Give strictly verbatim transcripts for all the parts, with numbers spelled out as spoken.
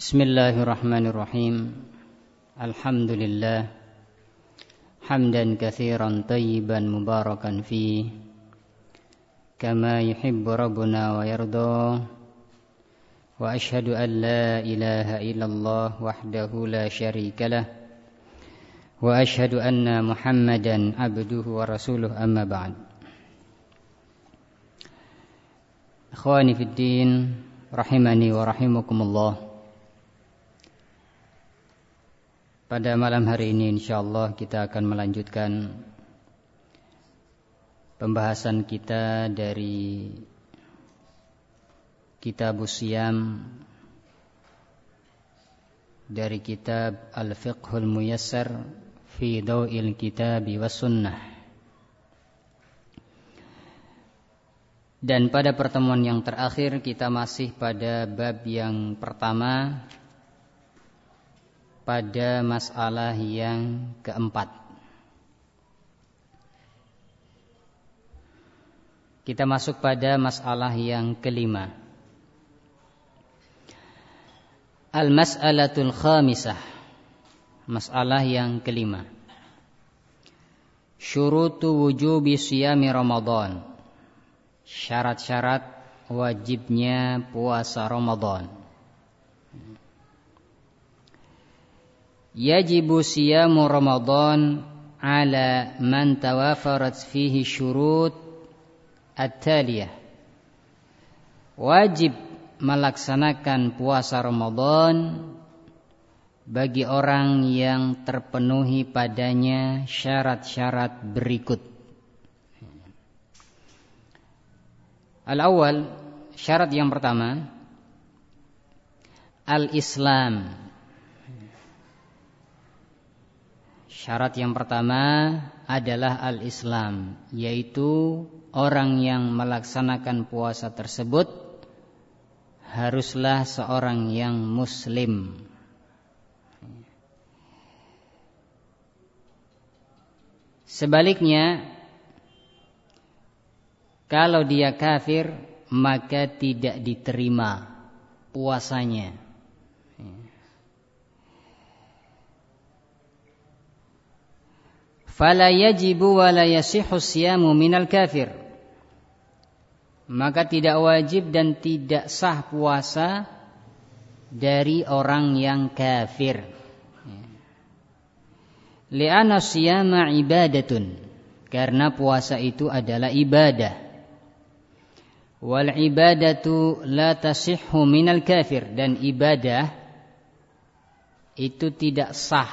Bismillahirrahmanirrahim. Alhamdulillah hamdan katsiran thayyiban mubarakan fi kama yuhibbu rabbuna wa yarda. Wa ashhadu an la ilaha illallah wahdahu la syarikalah wa ashhadu anna Muhammadan abduhu wa rasuluh, amma ba'd. Ikhwani fid din, rahimani wa rahimakumullah. Pada malam hari ini insyaallah kita akan melanjutkan pembahasan kita dari Kitabus Shiyam, dari kitab Al-Fiqhul Muyassar fi Daw'il Kitabi was Sunnah. Dan pada pertemuan yang terakhir kita masih pada bab yang pertama, pada masalah yang keempat. Kita masuk pada masalah yang kelima. Al-mas'alatul khamisah, masalah yang kelima. Syurutu wujubi siyami Ramadan, syarat-syarat wajibnya puasa Ramadan. Yajibu siyamu Ramadan ala man tawafarat fihi syurut at-taliyah. Wajib melaksanakan puasa Ramadan bagi orang yang terpenuhi padanya syarat-syarat berikut. Al-awwal, syarat yang pertama, al-Islam. Syarat yang pertama adalah al-Islam, yaitu orang yang melaksanakan puasa tersebut haruslah seorang yang muslim. Sebaliknya, kalau dia kafir maka tidak diterima puasanya. Fala yajibu wa la yasihhu siyamu minal kafir. Maka tidak wajib dan tidak sah puasa dari orang yang kafir. Li'anna siyama ibadatun, karena puasa itu adalah ibadah. Wal ibadatu la tasihhu minal kafir, dan ibadah itu tidak sah.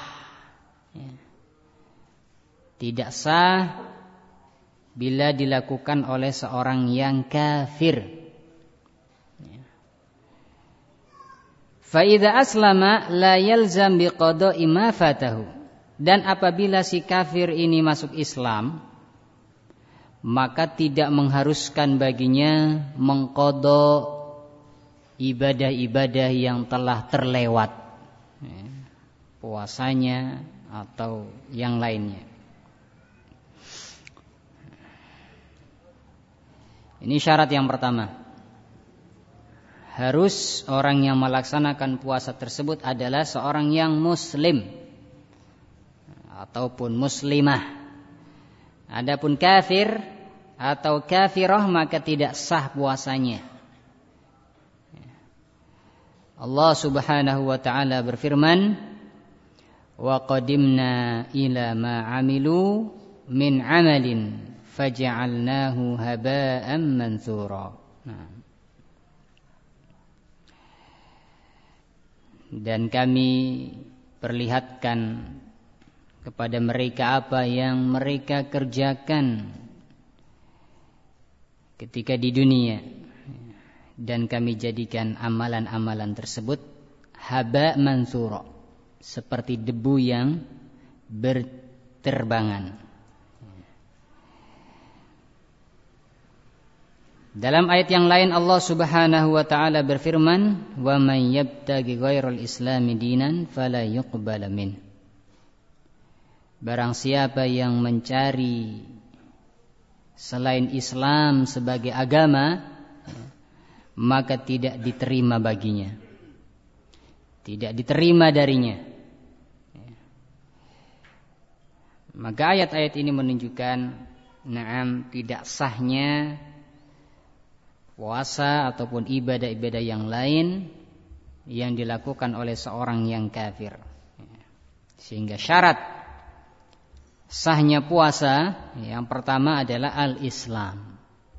Tidak sah bila dilakukan oleh seorang yang kafir. Fa idza aslama la yalzam biqada'i ma fatahu. Dan apabila si kafir ini masuk Islam, maka tidak mengharuskan baginya mengqada ibadah-ibadah yang telah terlewat, puasanya atau yang lainnya. Ini syarat yang pertama. Harus orang yang melaksanakan puasa tersebut adalah seorang yang muslim ataupun muslimah. Adapun kafir atau kafirah maka tidak sah puasanya. Allah Subhanahu wa taala berfirman, "Wa qadimna ila ma 'amilu min 'amalin faja'alnahu haba'an manthura." Nah. Dan kami perlihatkan kepada mereka apa yang mereka kerjakan ketika di dunia, dan kami jadikan amalan-amalan tersebut haba' manthura, seperti debu yang berterbangan. Dalam ayat yang lain Allah Subhanahu wa taala berfirman, "Wa man yabtaghi ghairal islami dinan fala yuqbala min." Barang siapa yang mencari selain Islam sebagai agama, maka tidak diterima baginya. tidak diterima darinya. Maka ayat-ayat ini menunjukkan na'am tidak sahnya puasa ataupun ibadah-ibadah yang lain yang dilakukan oleh seorang yang kafir. Sehingga syarat sahnya puasa yang pertama adalah al-Islam.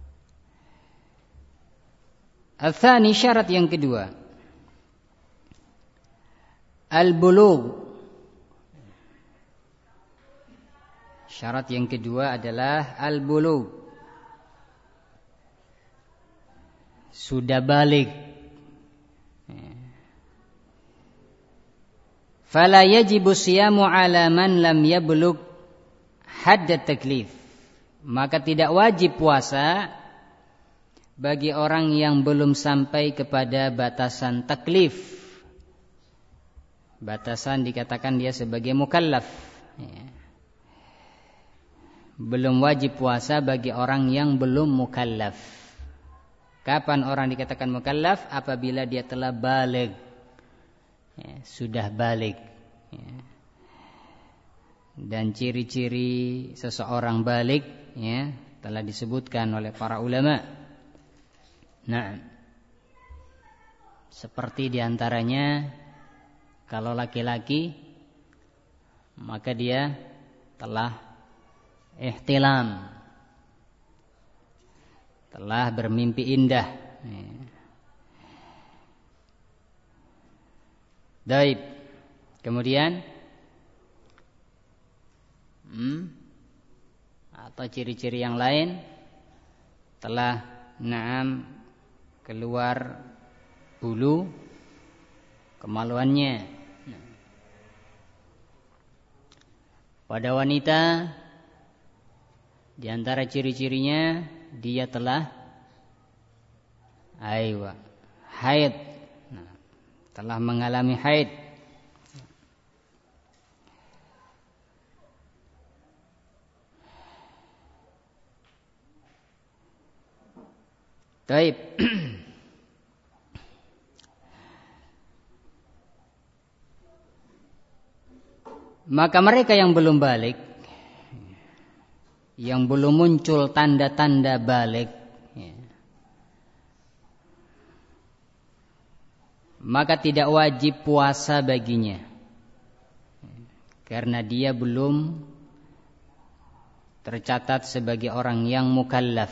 Al-thani, syarat yang kedua, al-bulugh. Syarat yang kedua adalah al-bulugh. Sudah balik. Fala yajibu siyamu ala man lam yablugh hadd at-taklif. Maka tidak wajib puasa bagi orang yang belum sampai kepada batasan taklif. Batasan dikatakan dia sebagai mukallaf. Belum wajib puasa bagi orang yang belum mukallaf. Kapan orang dikatakan mukallaf? Apabila dia telah baligh, ya, sudah baligh. Ya. Dan ciri-ciri seseorang baligh, ya, telah disebutkan oleh para ulama. Nah, seperti diantaranya kalau laki-laki maka dia telah ihtilam, telah bermimpi indah. Baik. Kemudian hmm, atau ciri-ciri yang lain, telah na'am keluar bulu kemaluannya. Pada wanita di antara ciri-cirinya dia telah aywa haid, nah, telah mengalami haid. Baik. Maka mereka yang belum balik, yang belum muncul tanda-tanda balik, ya, maka tidak wajib puasa baginya, karena dia belum tercatat sebagai orang yang mukallaf.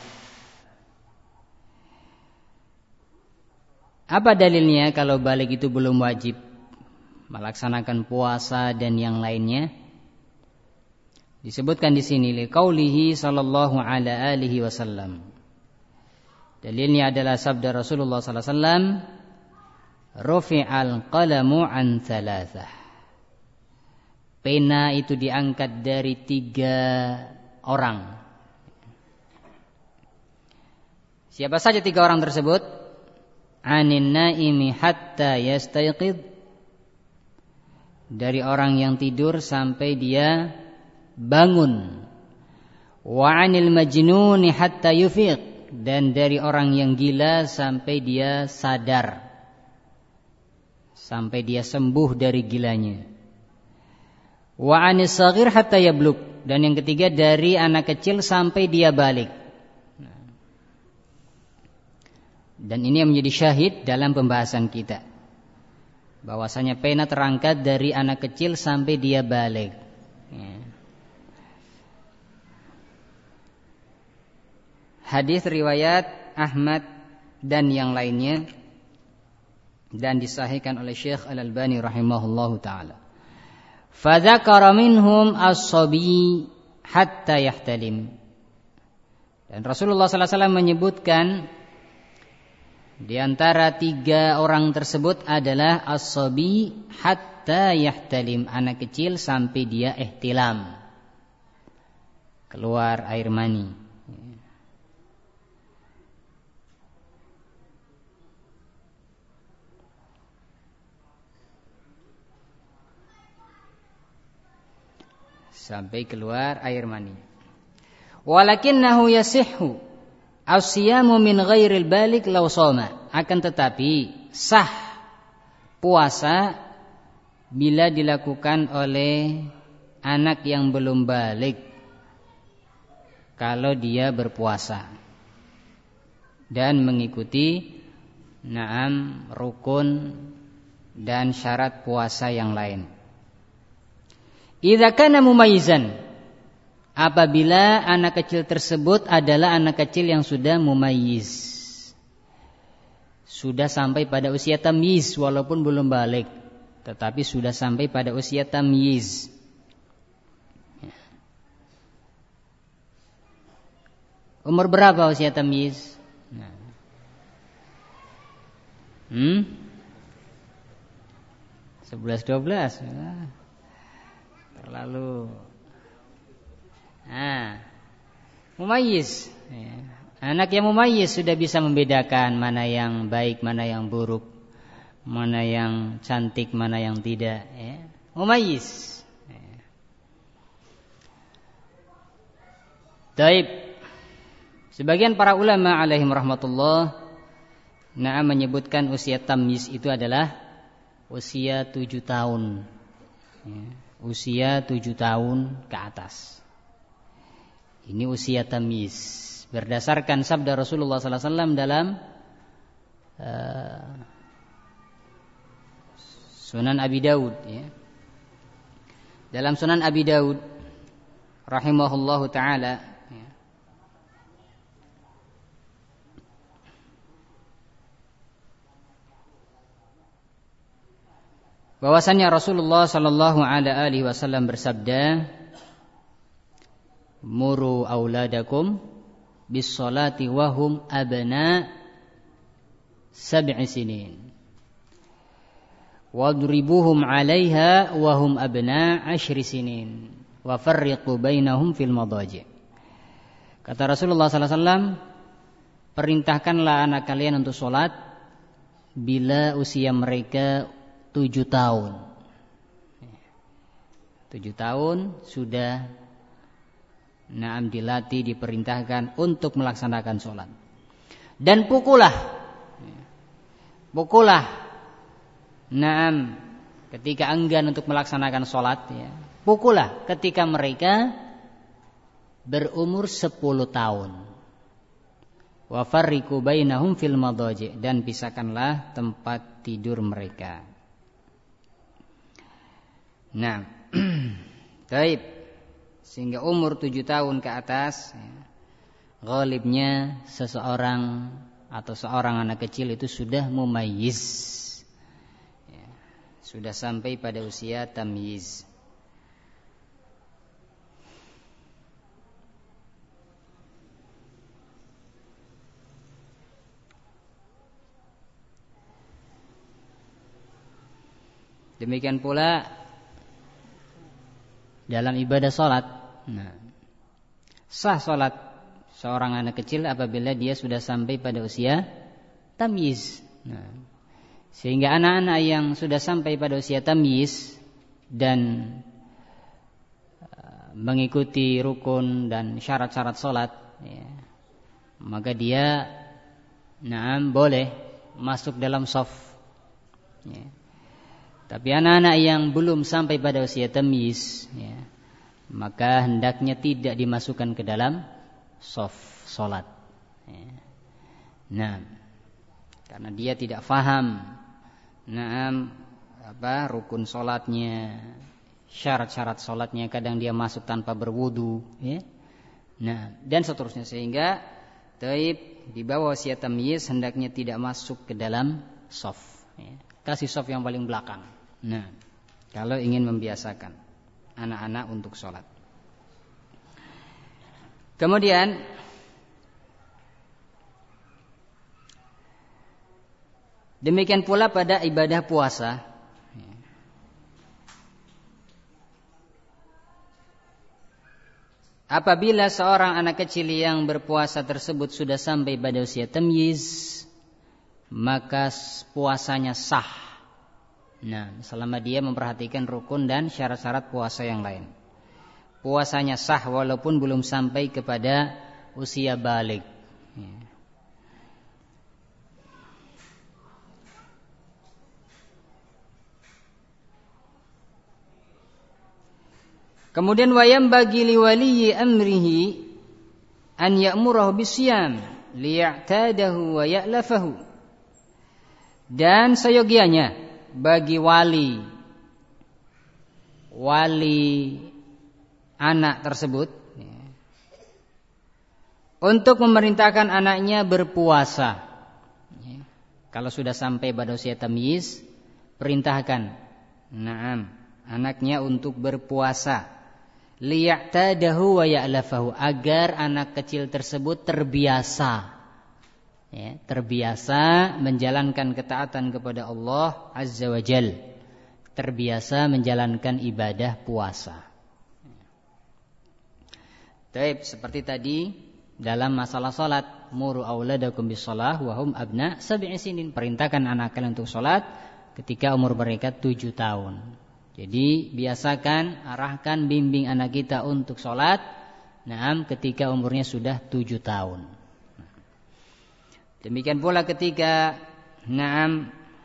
Apa dalilnya kalau balik itu belum wajib melaksanakan puasa dan yang lainnya? Disebutkan di sini liqaulihi sallallahu ala alihi wasallam. Dalilnya adalah sabda Rasulullah sallallahu alaihi wasallam, rufi'al qalamu an thalathah. Pena itu diangkat dari tiga orang. Siapa saja tiga orang tersebut? Anin naimi hatta yastayqid, dari orang yang tidur sampai dia bangun. Wa 'anil majnuni hatta yufiq, dan dari orang yang gila sampai dia sadar, sampai dia sembuh dari gilanya. Wa 'anis shaghir hatta yablugh, dan yang ketiga dari anak kecil sampai dia balik. Dan ini yang menjadi syahid dalam pembahasan kita, bahwasanya pena terangkat dari anak kecil sampai dia balik. Ya. Hadis riwayat Ahmad dan yang lainnya, dan disahihkan oleh Syekh Al-Albani rahimahullahu taala. Fadzakara minhum as-sabi hatta yahtalim. Dan Rasulullah sallallahu alaihi wasallam menyebutkan di antara tiga orang tersebut adalah as-sabi hatta yahtalim, anak kecil sampai dia ihtilam, keluar air mani. Sampai keluar air mani. Walakinnahu yasihhu as-siyamu min ghairil balik law shoma. Akan tetapi sah puasa bila dilakukan oleh anak yang belum balik kalau dia berpuasa dan mengikuti na'am rukun dan syarat puasa yang lain. Idza kana mumayyizan, apabila anak kecil tersebut adalah anak kecil yang sudah mumayyiz, sudah sampai pada usia tamyiz walaupun belum balik, tetapi sudah sampai pada usia tamyiz. Umur berapa usia tamyiz? Nah. Hmm? sebelas dua belas. Nah. Terlalu Nah, mumayyiz. Ya. Anak yang mumayyiz sudah bisa membedakan mana yang baik, mana yang buruk, mana yang cantik, mana yang tidak. Ya. Mumayyiz. Ya. Taib. Sebagian para ulama alaihim rahmatullah na'am menyebutkan usia tamyiz itu adalah usia tujuh tahun. Ya. Usia tujuh tahun ke atas. Ini usia tamyiz berdasarkan sabda Rasulullah sallallahu alaihi wasallam dalam uh, Sunan Abi Daud, ya. Dalam Sunan Abi Daud rahimahullahu taala, ya. Bahwasanya Rasulullah sallallahu alaihi wasallam bersabda, muru auladakum bis salati wahum abna sab'i sinin wadribuhum 'alaiha wahum abna ashri sinin wa farriqu bainahum fil madaji'. Kata Rasulullah sallallahu alaihi wasallam, perintahkanlah anak kalian untuk salat bila usia mereka tujuh tahun. Tujuh tahun sudah na'am dilatih, diperintahkan untuk melaksanakan sholat. Dan pukullah Pukullah na'am ketika enggan untuk melaksanakan sholat, ya. Pukullah ketika mereka berumur sepuluh tahun. Wa farriqu bainahum fil madaji', dan pisahkanlah tempat tidur mereka. Nah, taib. Sehingga umur tujuh tahun ke atas, ya, ghalibnya seseorang atau seorang anak kecil itu sudah mumayyiz, ya, sudah sampai pada usia tamyiz. Demikian pula dalam ibadah sholat. Nah, sah sholat seorang anak kecil apabila dia sudah sampai pada usia tamyiz. Nah, sehingga anak-anak yang sudah sampai pada usia tamyiz dan uh, mengikuti rukun dan syarat-syarat sholat, ya, maka dia naam boleh masuk dalam shaf. Ya. Tapi anak-anak yang belum sampai pada usia tamyiz, ya, maka hendaknya tidak dimasukkan ke dalam shaf salat. Ya. Nah, karena dia tidak faham, naam apa rukun salatnya, syarat-syarat salatnya, kadang dia masuk tanpa berwudu, ya. Nah, dan seterusnya, sehingga taib di bawah usia tamyiz hendaknya tidak masuk ke dalam shaf. Ya. Kasih shaf yang paling belakang. Nah, kalau ingin membiasakan anak-anak untuk sholat. Kemudian demikian pula pada ibadah puasa. Apabila seorang anak kecil yang berpuasa tersebut sudah sampai pada usia tamyiz, maka puasanya sah. Nah, selama dia memperhatikan rukun dan syarat-syarat puasa yang lain, puasanya sah walaupun belum sampai kepada usia balik. Kemudian wayam bagi liwaliyi amrihi an ya'murahu bisyam liya'tadahu wa ya'lafahu. Dan seyogianya bagi wali wali anak tersebut ya, untuk memerintahkan anaknya berpuasa. Ya, kalau sudah sampai pada usia tamyiz, perintahkan na'am anaknya untuk berpuasa. Liya'tadahu wa ya'lafahu, agar anak kecil tersebut terbiasa ya, terbiasa menjalankan ketaatan kepada Allah Azza wa Jal, terbiasa menjalankan ibadah puasa. Baik, seperti tadi dalam masalah salat, muru auladakum bis-shalah wa hum abna sab'i sinin, perintahkan anak kalian untuk salat ketika umur mereka tujuh tahun. Jadi biasakan, arahkan, bimbing anak kita untuk sholat naam ketika umurnya sudah tujuh tahun. Demikian pula ketika naam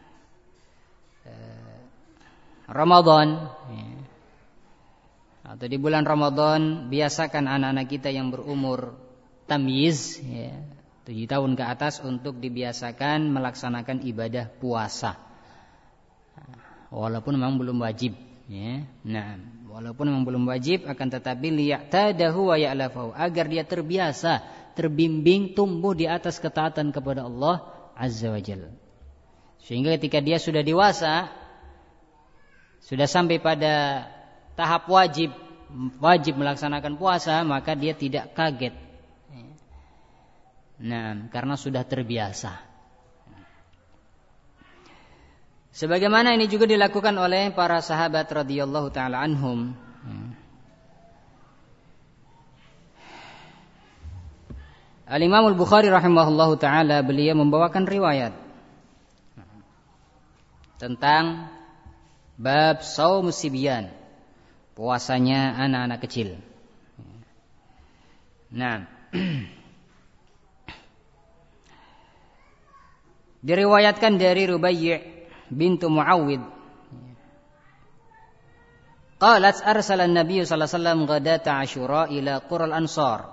eh, Ramadan ya, atau di bulan Ramadan, biasakan anak-anak kita yang berumur tamyiz ya, tujuh tahun ke atas untuk dibiasakan melaksanakan ibadah puasa. Walaupun memang belum wajib ya. Nah, walaupun memang belum wajib, akan tetapi liya'tadahu wa ya'lafahu, agar dia terbiasa, terbimbing, tumbuh di atas ketaatan kepada Allah Azza wa Jalla. Sehingga ketika dia sudah dewasa, sudah sampai pada tahap wajib wajib melaksanakan puasa, maka dia tidak kaget. Nah, karena sudah terbiasa. Sebagaimana ini juga dilakukan oleh para sahabat radhiyallahu taala anhum. Al-Imam Al-Bukhari rahimahullahu taala, beliau membawakan riwayat tentang bab shaum sibyan, puasanya anak-anak kecil. Nah, diriwayatkan dari Rubai' bintu Muawwid, qalat arsala an-nabiy sallallahu alaihi wasallam ghadata Asyura ila qura al-ansar,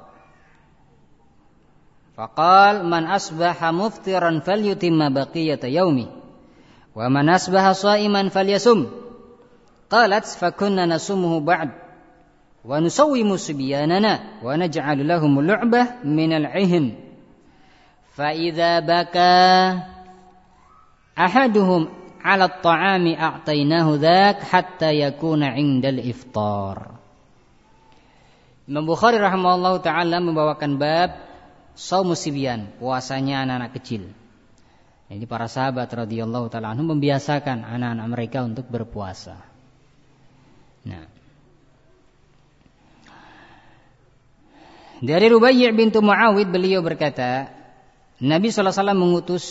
faqala man asbaha muftiran falyutimma baqiyata yaumi wa man asbaha sha'iman falyasum. Qalat fakunna nasumuhu ba'd wa nusawwimu subyanana wa naj'alu lahum lu'bah min al-'ihn fa idza baka ahaduhum 'ala at-ta'ami a'tainahu dzak hatta yakuna 'indal iftar. Imam Bukhari rahimahullahu taala membawakan bab shaum sibyan, puasanya anak-anak kecil. Ini para sahabat radhiyallahu taala anhum membiasakan anak-anak mereka untuk berpuasa. Nah, dari Rubai' bintu Muawwid, beliau berkata, Nabi sallallahu alaihi wasallam mengutus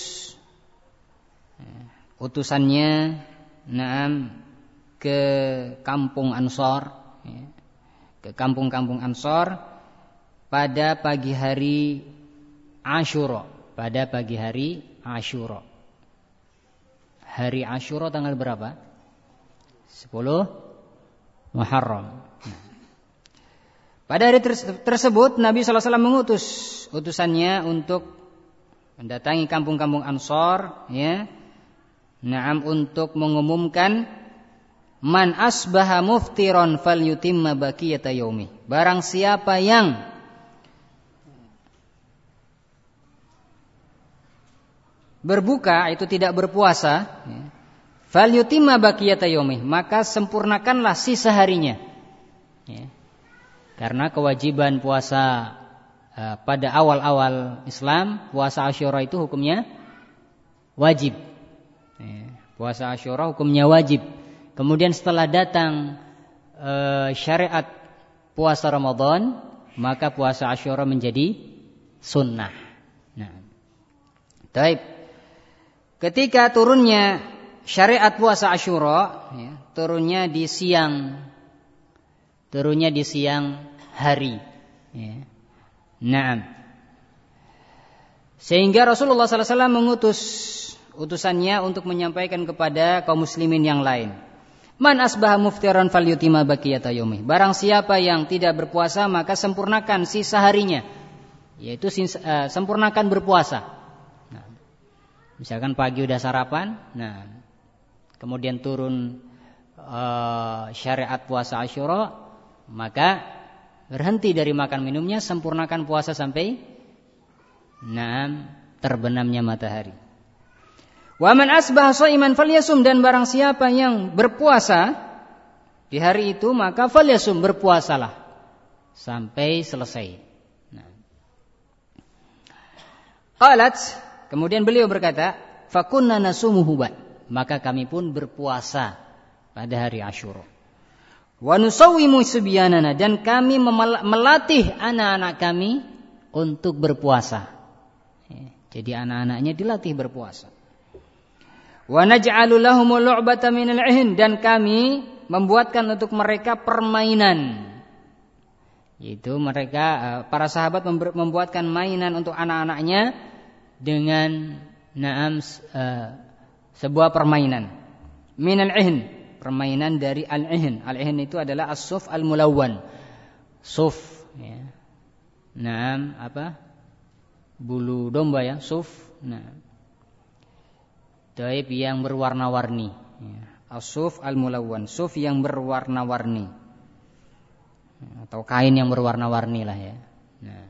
utusannya naam ke kampung Ansor, ke kampung-kampung Ansor pada pagi hari Asyura, pada pagi hari Asyura. Hari Asyura tanggal berapa? sepuluh Muharram. Pada hari tersebut Nabi sallallahu alaihi wasallam mengutus utusannya untuk mendatangi kampung-kampung Ansor ya. Naam, untuk mengumumkan man asbaha muftiran falyutimma baqiyata yaumi. Barang siapa yang berbuka, itu tidak berpuasa, falyutimma baqiyata yaumi, maka sempurnakanlah sisa harinya. Ya. Karena kewajiban puasa uh, pada awal-awal Islam, puasa Asyura itu hukumnya wajib. Puasa Asyura hukumnya wajib. Kemudian setelah datang e, syariat puasa Ramadan, maka puasa Asyura menjadi sunnah. Nah, baik. Ketika turunnya syariat puasa Asyura, ya, turunnya di siang, turunnya di siang hari. Ya. Nah, sehingga Rasulullah sallallahu alaihi wasallam mengutus utusannya untuk menyampaikan kepada kaum muslimin yang lain Man asbaha muftiran falyutima baqiyata yaumih. Barang siapa yang tidak berpuasa maka sempurnakan sisa harinya. Yaitu uh, sempurnakan berpuasa. Nah, misalkan pagi udah sarapan, nah kemudian turun uh, syariat puasa Asyura, maka berhenti dari makan minumnya, sempurnakan puasa sampai nah terbenamnya matahari. Wa man asbaha shaiman falyasum, dan barang siapa yang berpuasa di hari itu maka falyasum, berpuasalah sampai selesai. Nah. Qalat, kemudian beliau berkata, fakunna nasumuhu ba, maka kami pun berpuasa pada hari Asyura. Wa nusawwimu subyanana, dan kami melatih anak-anak kami untuk berpuasa. Jadi anak-anaknya dilatih berpuasa. Wa naj'alu lahumul lu'bata minal 'ihn, dan kami membuatkan untuk mereka permainan. Yaitu mereka para sahabat membuatkan mainan untuk anak-anaknya dengan na'am sebuah permainan. Minal 'ihn, permainan dari al-'ihn. Al-'ihn itu adalah as-suf al-mulawwan. Suf ya. Na'am apa? Bulu domba ya, suf. Nah. Taib yang berwarna-warni, as-suf al-mulawwan, suf yang berwarna-warni, atau kain yang berwarna-warni lah ya. Nah.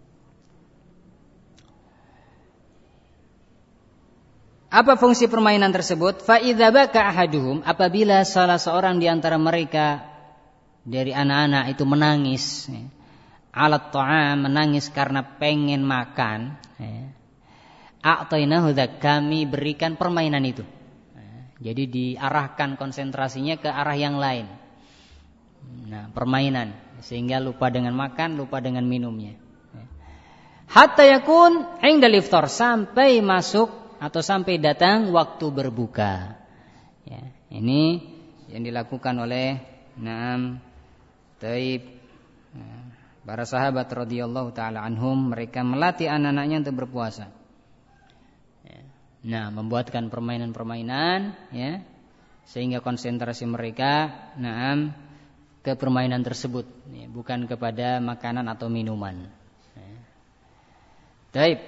Apa fungsi permainan tersebut? Fa idza baka ahaduhum, apabila salah seorang di antara mereka dari anak-anak itu menangis, ya, alat ta'am, menangis karena pengen makan, ya, a'tainahu dzak, kami berikan permainan itu. Jadi diarahkan konsentrasinya ke arah yang lain. Nah, permainan, sehingga lupa dengan makan, lupa dengan minumnya. Hatta yakun 'indal iftar, sampai masuk atau sampai datang waktu berbuka. Ya, ini yang dilakukan oleh Naam Taib para sahabat radhiyallahu taala anhum, mereka melatih anak-anaknya untuk berpuasa. Nah, membuatkan permainan-permainan ya, sehingga konsentrasi mereka naam ke permainan tersebut ya, bukan kepada makanan atau minuman. Ya. Baik.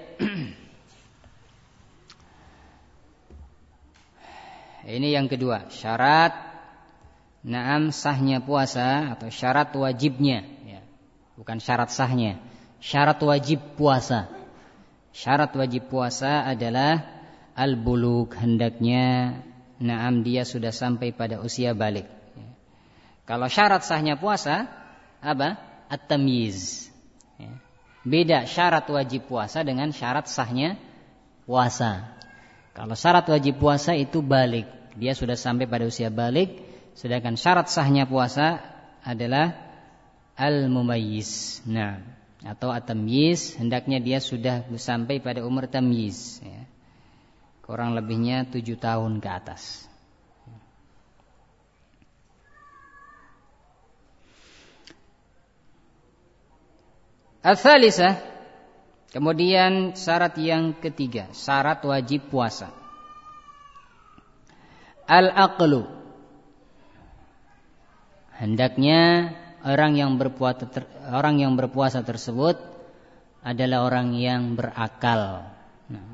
Ini yang kedua, syarat naam sahnya puasa atau syarat wajibnya ya. Bukan syarat sahnya, syarat wajib puasa. Syarat wajib puasa adalah al-bulugh, hendaknya naam dia sudah sampai pada usia balik. Kalau syarat sahnya puasa apa? At-tamyiz. Beda syarat wajib puasa dengan syarat sahnya puasa. Kalau syarat wajib puasa itu balik, dia sudah sampai pada usia balik, sedangkan syarat sahnya puasa adalah al-mumayyiz. Nah, atau at-tamyiz, hendaknya dia sudah sampai pada umur tamyiz ya. Kurang lebihnya tujuh tahun ke atas. Al-thalisah, kemudian syarat yang ketiga, syarat wajib puasa. Al-aqlu, hendaknya orang yang berpuasa ter, orang yang berpuasa tersebut adalah orang yang berakal. Nah,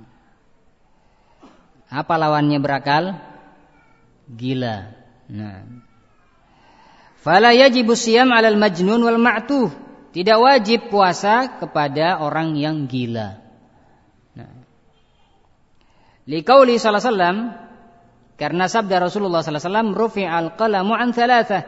apa lawannya berakal? Gila. Nah. Fala yajibu siyam 'alal majnun wal ma'tuh. Tidak wajib puasa kepada orang yang gila. Nah. Liqauli sallallahu alaihi wasallam, karena sabda Rasulullah sallallahu alaihi wasallam, rufi'al qalamu an thalathah.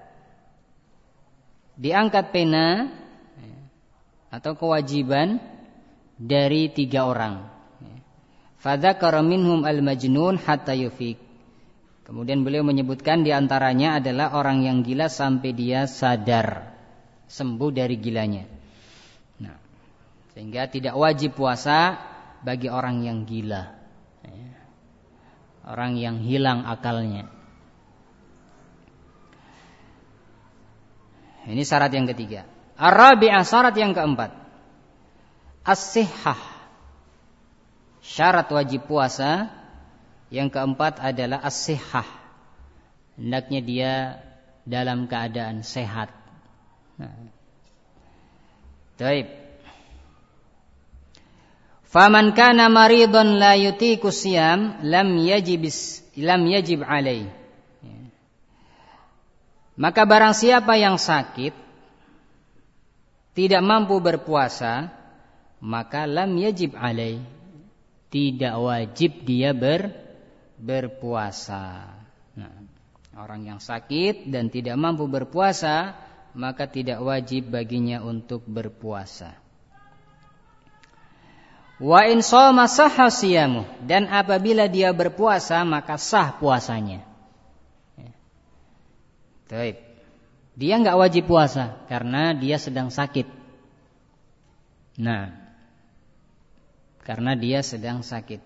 Diangkat pena atau kewajiban dari tiga orang. Fadzakara minhum al-majnun hatta yufiq. Kemudian beliau menyebutkan di antaranya adalah orang yang gila sampai dia sadar, sembuh dari gilanya. Nah, sehingga tidak wajib puasa bagi orang yang gila, orang yang hilang akalnya. Ini syarat yang ketiga. Ar-rabi'ah, syarat yang keempat, as-sihhah. Syarat wajib puasa yang keempat adalah as-sihhah, hendaknya dia dalam keadaan sehat. Nah. Baik. Faman kana maridun la yutiqu siyam lam yajib lam yajib alaihi. Maka barang siapa yang sakit tidak mampu berpuasa, maka lam yajib alaihi, tidak wajib dia ber, berpuasa. Nah, orang yang sakit dan tidak mampu berpuasa, maka tidak wajib baginya untuk berpuasa. Wa in shoma sahha siyamu, dan apabila dia berpuasa maka sah puasanya. Baik. Dia enggak wajib puasa karena dia sedang sakit. Nah, karena dia sedang sakit.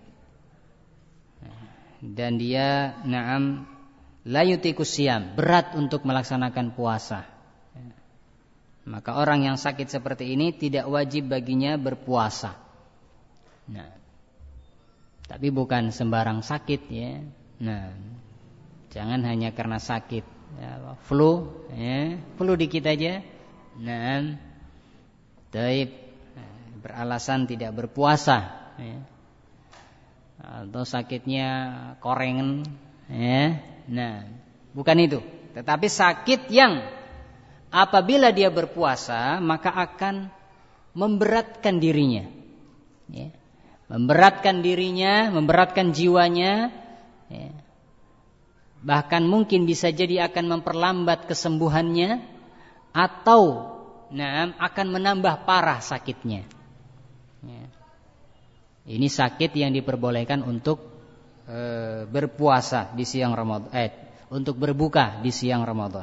Dan dia na'am la yutiqu siyam, berat untuk melaksanakan puasa. Maka orang yang sakit seperti ini tidak wajib baginya berpuasa. Nah, tapi bukan sembarang sakit ya. Nah, jangan hanya karena sakit, ya, flu, ya, flu dikit aja. Nah, taib, beralasan tidak berpuasa, ya. Atau sakitnya korengan, ya. Nah, bukan itu. Tetapi sakit yang apabila dia berpuasa maka akan memberatkan dirinya, ya. Memberatkan dirinya, memberatkan jiwanya, ya. Bahkan mungkin bisa jadi akan memperlambat kesembuhannya, atau nah, akan menambah parah sakitnya, ya. Ini sakit yang diperbolehkan untuk e, berpuasa di siang Ramadan, eh, untuk berbuka di siang Ramadan.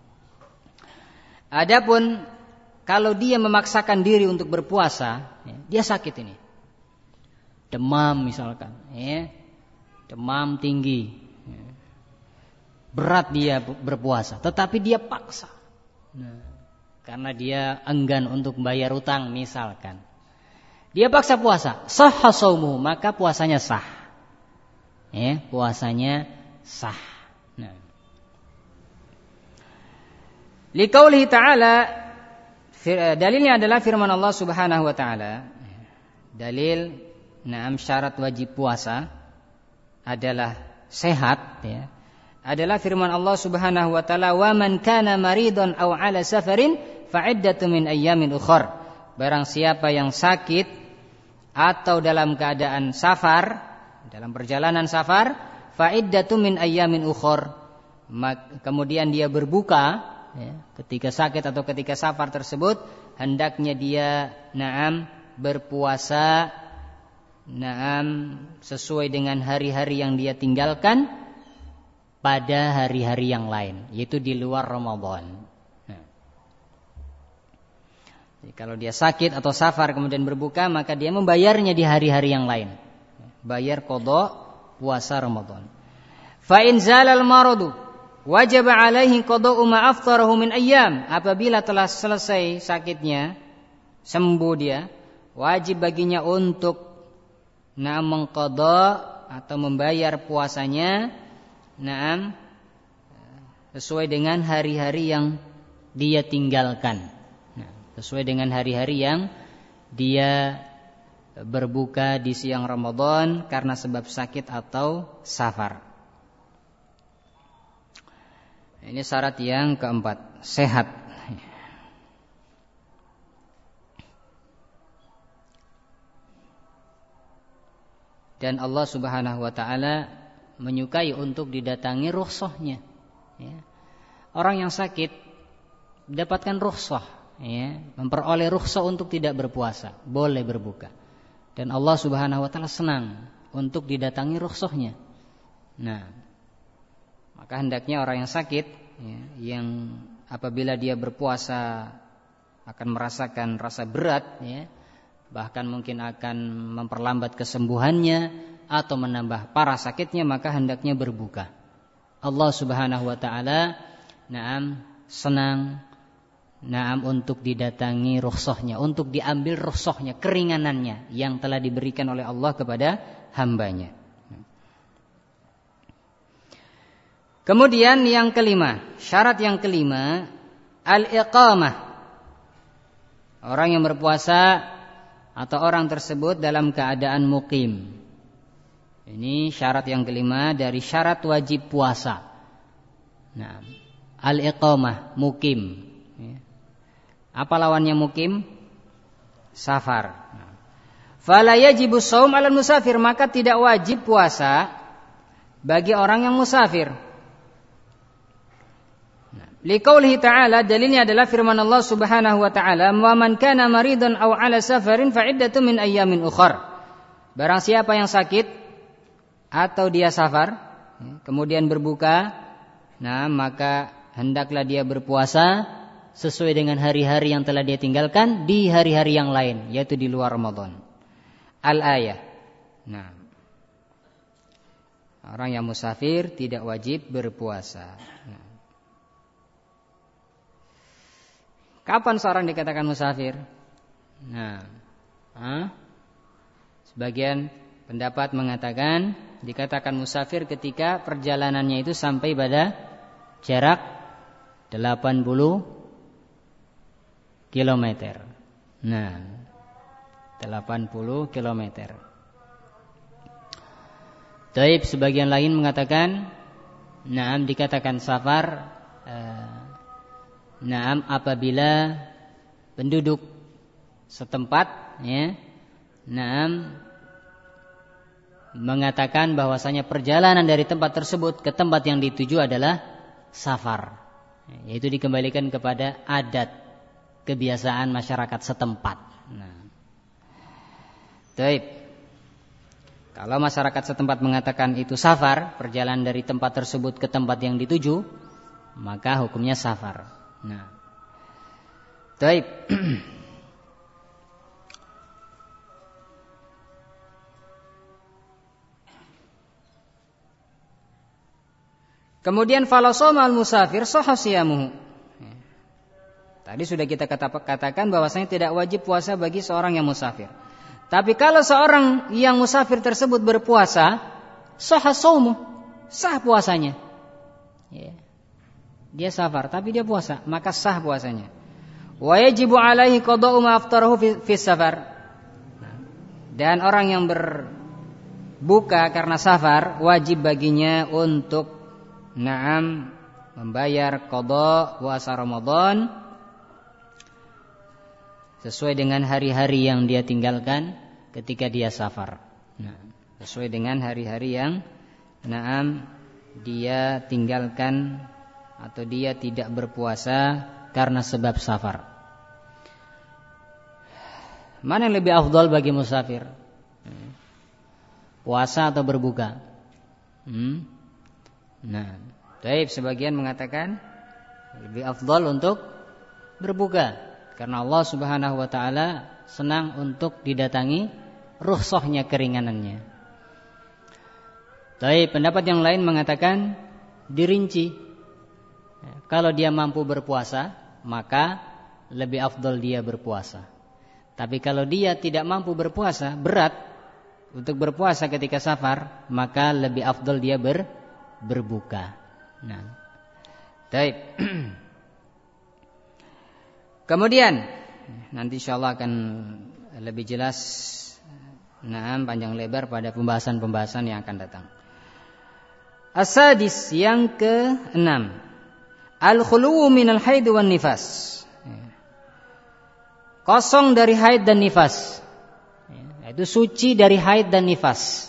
Adapun kalau dia memaksakan diri untuk berpuasa, ya, dia sakit ini. Demam misalkan, ya, demam tinggi, ya. Berat dia berpuasa, tetapi dia paksa, nah, karena dia enggan untuk membayar utang misalkan, dia paksa puasa, sahha shaumuhu, maka puasanya sah, ya, puasanya sah. Nah. Liqaulihi ta'ala, dalilnya adalah firman Allah Subhanahu wa taala. Dalil Naam syarat wajib puasa adalah sehat, ya. Adalah firman Allah Subhanahu wa taala, "Wa man kana maridun aw 'ala safarin fa 'iddatun min ayyamin ukhar." Barang siapa yang sakit atau dalam keadaan safar, dalam perjalanan safar, fa 'iddatun min ayyamin ukhar. Kemudian dia berbuka, ya, ketika sakit atau ketika safar tersebut, hendaknya dia naam berpuasa Naam sesuai dengan hari-hari yang dia tinggalkan pada hari-hari yang lain, yaitu di luar Ramadan. Nah. Jadi kalau dia sakit atau safar kemudian berbuka, maka dia membayarnya di hari-hari yang lain. Bayar qada puasa Ramadan. Fa in zalal maradu wajib alaihi qada'u ma aftarahu min ayyam. Apabila telah selesai sakitnya, sembuh dia, wajib baginya untuk Naam mengqadha atau membayar puasanya, naam sesuai dengan hari-hari yang dia tinggalkan. Nah, sesuai dengan hari-hari yang dia berbuka di siang Ramadan karena sebab sakit atau safar. Ini syarat yang keempat, sehat. Dan Allah Subhanahu wa taala menyukai untuk didatangi rukhsahnya, ya. Orang yang sakit mendapatkan rukhsah, ya, memperoleh rukhsah untuk tidak berpuasa, boleh berbuka. Dan Allah Subhanahu wa taala senang untuk didatangi rukhsahnya. Nah, maka hendaknya orang yang sakit, ya, yang apabila dia berpuasa akan merasakan rasa berat, ya, bahkan mungkin akan memperlambat kesembuhannya atau menambah parah sakitnya, maka hendaknya berbuka. Allah Subhanahu wa taala naam senang naam untuk didatangi rukhsahnya, untuk diambil rukhsahnya, keringanannya yang telah diberikan oleh Allah kepada hambanya. Kemudian yang kelima, syarat yang kelima, al-iqamah. Orang yang berpuasa atau orang tersebut dalam keadaan muqim. Ini syarat yang kelima dari syarat wajib puasa. Nah, al-iqamah, muqim. Apa lawannya muqim? Safar. Fala yajibu shaum 'alal musafir, maka tidak wajib puasa bagi orang yang musafir. Liqaulihi ta'ala, dalilnya adalah firman Allah Subhanahu wa ta'ala, "Wa man kana maridan aw 'ala safarin fa iddatun min ayyamin ukhar." Barang siapa yang sakit atau dia safar, kemudian berbuka, nah maka hendaklah dia berpuasa sesuai dengan hari-hari yang telah dia tinggalkan di hari-hari yang lain, yaitu di luar Ramadan. Al-ayah. Nah, orang yang musafir tidak wajib berpuasa. Nah, kapan seorang dikatakan musafir? Nah, ah, sebagian pendapat mengatakan dikatakan musafir ketika perjalanannya itu sampai pada jarak delapan puluh kilometer. Nah, delapan puluh kilometer. Taib, sebagian lain mengatakan, naam dikatakan safar, eh, naam apabila penduduk setempat, ya, naam mengatakan bahwasanya perjalanan dari tempat tersebut ke tempat yang dituju adalah safar, yaitu dikembalikan kepada adat kebiasaan masyarakat setempat. Nah, taib. Kalau masyarakat setempat mengatakan itu safar, perjalanan dari tempat tersebut ke tempat yang dituju, maka hukumnya safar. Nah, taib. Kemudian falasoma al-musafir sahha siyamuhu. Tadi sudah kita katakan bahwasanya tidak wajib puasa bagi seorang yang musafir. Tapi kalau seorang yang musafir tersebut berpuasa, sahha shaumuh, sah puasanya. Ya. Dia safar tapi dia puasa, maka sah puasanya. Wa yajibu alaihi qada'u ma aftarahu fi safar. Dan orang yang berbuka karena safar, wajib baginya untuk na'am membayar qada puasa Ramadan sesuai dengan hari-hari yang dia tinggalkan ketika dia safar. Nah, sesuai dengan hari-hari yang na'am dia tinggalkan atau dia tidak berpuasa karena sebab safar. Mana yang lebih afdal bagi musafir? Puasa atau berbuka? Hmm? Nah, taib, sebagian mengatakan lebih afdal untuk berbuka karena Allah Subhanahu wa taala senang untuk didatangi rukhsahnya, keringanannya. Taib, pendapat yang lain mengatakan dirinci. Kalau dia mampu berpuasa, maka lebih afdal dia berpuasa. Tapi kalau dia tidak mampu berpuasa, berat untuk berpuasa ketika safar, maka lebih afdal dia ber berbuka. Nah, baik. Kemudian nanti insyaallah akan lebih jelas, nah, panjang lebar pada pembahasan-pembahasan yang akan datang. As-sadis, yang keenam, al-khuluwu minal haid wan nifas. Kosong dari haid dan nifas. Itu suci dari haid dan nifas.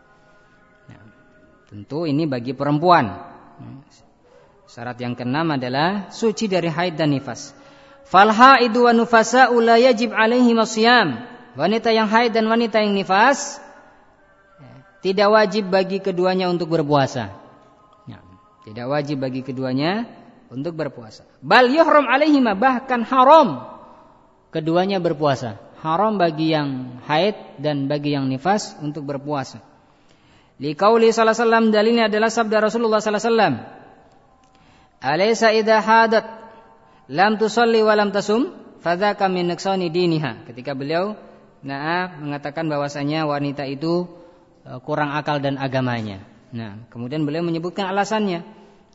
Tentu ini bagi perempuan. Syarat yang keenam adalah suci dari haid dan nifas. Fal haidu wa nufasa'u la yajib alaihim as-shiyam. Wanita yang haid dan wanita yang nifas tidak wajib bagi keduanya untuk berpuasa. Tidak wajib bagi keduanya untuk berpuasa. Bal yuhram alaihima, bahkan haram keduanya berpuasa. Haram bagi yang haid dan bagi yang nifas untuk berpuasa. Liqauli sallallahu alaihi wasallam, dalilnya adalah sabda Rasulullah sallallahu alaihi wasallam, alaysa idza hadat lam tusalli wa lam tasum fadzaka min nuqsani diniha. Ketika beliau nah mengatakan bahwasanya wanita itu kurang akal dan agamanya. Nah, kemudian beliau menyebutkan alasannya.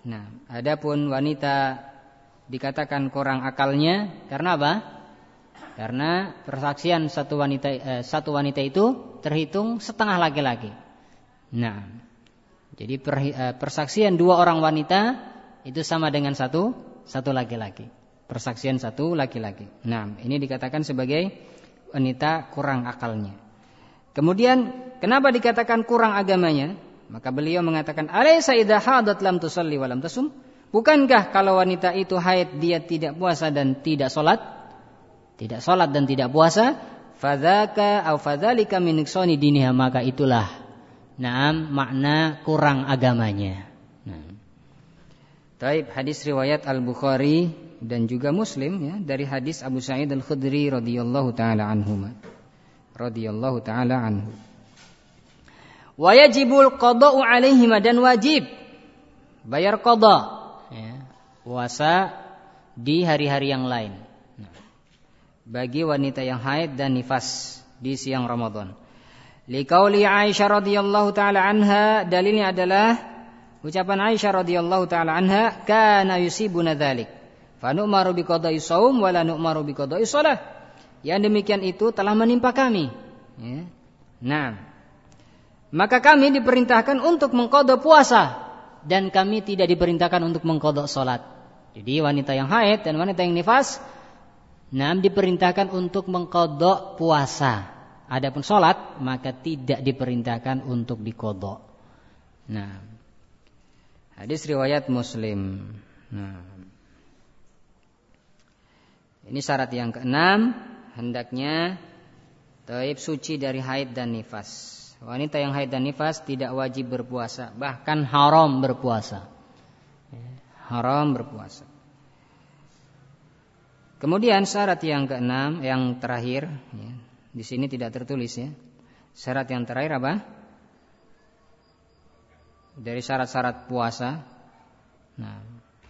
Nah, adapun wanita dikatakan kurang akalnya karena apa? Karena persaksian satu wanita eh, satu wanita itu terhitung setengah laki-laki. Nah, jadi per, eh, persaksian dua orang wanita itu sama dengan satu satu laki-laki. Persaksian satu laki-laki. Nah, ini dikatakan sebagai wanita kurang akalnya. Kemudian kenapa dikatakan kurang agamanya? Maka beliau mengatakan, alaysa idza hadat lam tusalli wa lam tasum? Bukankah kalau wanita itu haid dia tidak puasa dan tidak salat? Tidak salat dan tidak puasa, fadzaka aw fadzalika min nuqsani diniha, maka itulah na'am makna kurang agamanya. Nah. Taib, hadis riwayat Al-Bukhari dan juga Muslim ya, dari hadis Abu Sa'id Al-Khudri radhiyallahu taala anhuma. Radhiyallahu taala anhu. Wa yajibul qada'u 'alaihim, dan wajib bayar qada ya, puasa di hari-hari yang lain. Nah, bagi wanita yang haid dan nifas di siang Ramadan. Liqauli Aisyah radhiyallahu taala anha, dalilnya adalah ucapan Aisyah radhiyallahu taala anha, kana yusibuna dzalik fa nu'maru bi qada'i shaum wa la nu'maru bi qada'i shalah. Yang demikian itu telah menimpa kami ya. Nah, maka kami diperintahkan untuk mengqadha puasa dan kami tidak diperintahkan untuk mengqadha salat. Jadi wanita yang haid dan wanita yang nifas nah diperintahkan untuk mengqadha puasa. Adapun salat maka tidak diperintahkan untuk diqadha. Nah, hadis riwayat Muslim. Nah, ini syarat yang keenam, hendaknya taib suci dari haid dan nifas. Wanita yang haid dan nifas tidak wajib berpuasa, bahkan haram berpuasa. Haram berpuasa. Kemudian syarat yang keenam, yang terakhir, ya, di sini tidak tertulis ya. Syarat yang terakhir apa? Dari syarat-syarat puasa. Nah,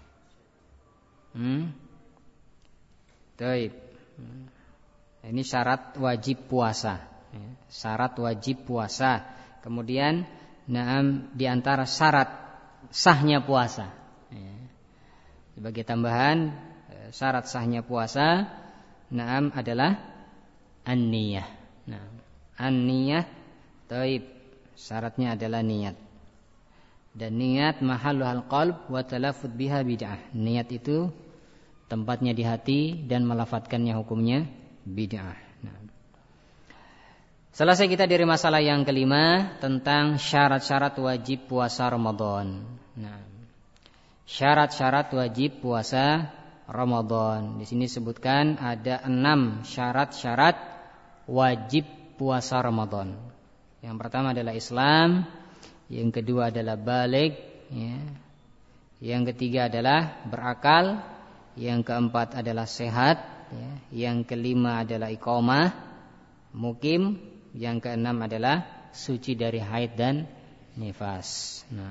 hmm, taib. Ini syarat wajib puasa. Syarat wajib puasa. Kemudian naam di antara syarat sahnya puasa. Sebagai tambahan syarat sahnya puasa naam adalah an-niyah. Nah, an-niyah taib. Syaratnya adalah niat. Dan niat mahalluhal qalb wa talaffuz biha bid'ah. Niat itu tempatnya di hati dan melafadzkannya hukumnya bid'ah. Nah, selesai kita dari masalah yang kelima tentang syarat-syarat wajib puasa Ramadan. Nah, syarat-syarat wajib puasa Ramadan. Di sini sebutkan ada enam syarat-syarat wajib puasa Ramadan. Yang pertama adalah Islam, yang kedua adalah baligh, ya. Yang ketiga adalah berakal, yang keempat adalah sehat, ya. Yang kelima adalah iqamah, mukim. Yang keenam adalah suci dari haid dan nifas. Nah,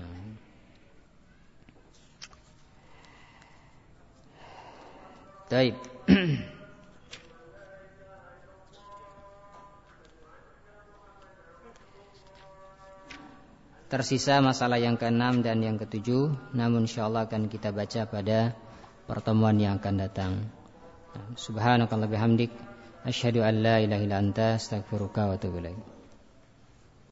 baik. Tersisa masalah yang keenam dan yang ketujuh, namun insyaallah akan kita baca pada pertemuan yang akan datang. Subhanakallahumma bihamdik, asyhadu an la ilaha illa anta, astaghfiruka wa atubu ilaik.